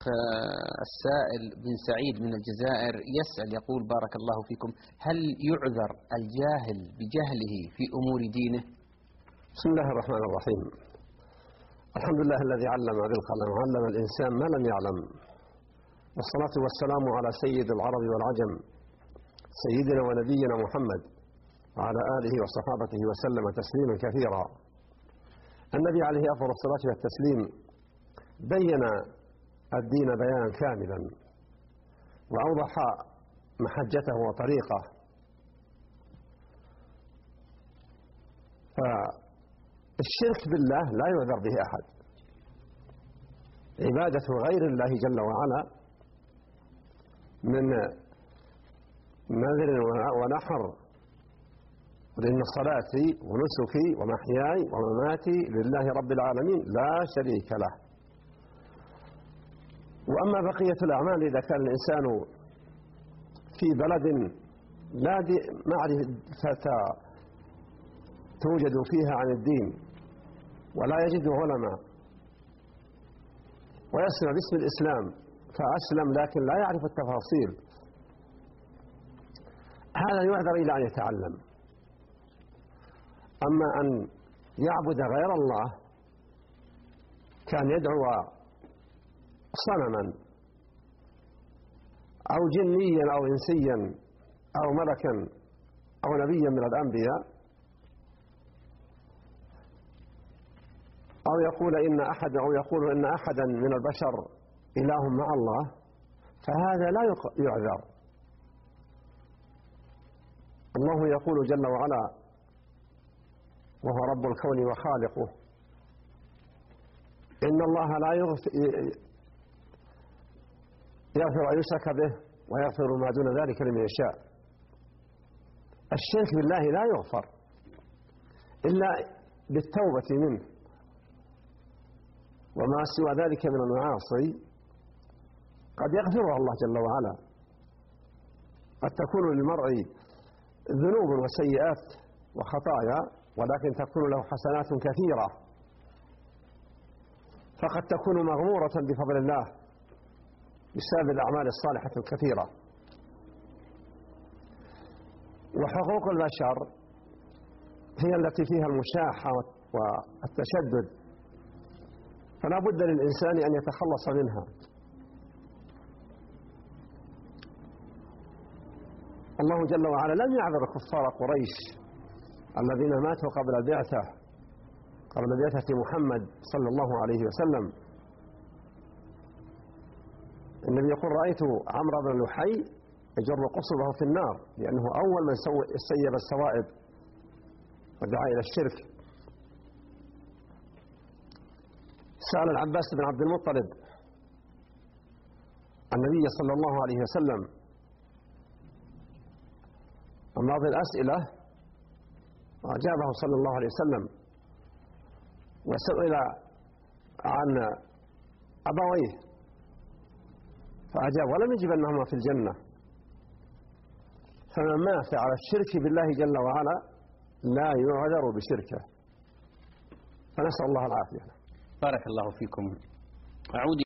السائل بن سعيد من الجزائر يسأل يقول: بارك الله فيكم، هل يعذر الجاهل بجهله في أمور دينه؟ بسم الله الرحمن الرحيم. الحمد لله الذي علم بالقلم وعلم الإنسان ما لم يعلم، والصلاة والسلام على سيد العرب والعجم سيدنا ونبينا محمد وعلى آله وصحابته وسلم تسليما كثيرا. النبي عليه أفضل الصلاة والتسليم بين الدين بيانا كاملا وأوضح محجته وطريقه، فالشرك بالله لا يعذر به أحد. عبادة غير الله جل وعلا من نذر ونحر، لأن صلاتي ونسكي ومحياي ومماتي لله رب العالمين لا شريك له. وأما بقية الأعمال إذا كان الإنسان في بلد لا معرفة توجد فيها عن الدين ولا يجد علماء ويسمع باسم الإسلام فأسلم لكن لا يعرف التفاصيل، هذا يعذر إلى أن يتعلم. أما أن يعبد غير الله كان يدعو صنما أو جنيا أو إنسيا أو ملكا أو نبيا من الأنبياء، أو يقول إن أحدا من البشر إله مع الله، فهذا لا يعذر. الله يقول جل وعلا وهو رب الكون وخالقه: إن الله لا يغفر أن يشرك به ويغفر ما دون ذلك لمن يشاء. الشرك بالله لا يغفر إلا بالتوبة منه، وما سوى ذلك من المعاصي قد يغفرها الله جل وعلا. قد تكون للمرء ذنوب وسيئات وخطايا ولكن تكون له حسنات كثيرة، فقد تكون مغمورة بفضل الله بسبب الأعمال الصالحة الكثيرة. وحقوق البشر هي التي فيها المشاحة والتشدد، فلا بد للإنسان أن يتخلص منها. الله جل وعلا لم يعذر كفار قريش الذين ماتوا قبل بعثة محمد صلى الله عليه وسلم. النبي يقول: رأيت عمرو بن لحي يجر قصبه في النار، لأنه أول من سيب السوائب ودعا إلى الشرك. سأل العباس بن عبد المطلب النبي صلى الله عليه وسلم عن بعض الأسئلة وأجابه صلى الله عليه وسلم، وسئل عن أبويه فأجاب ولم يجب أنهما في الجنة. فمن مات على الشرك بالله جل وعلا لا يعذر بشركه، فنسأل الله العافية. بارك الله فيكم. أعود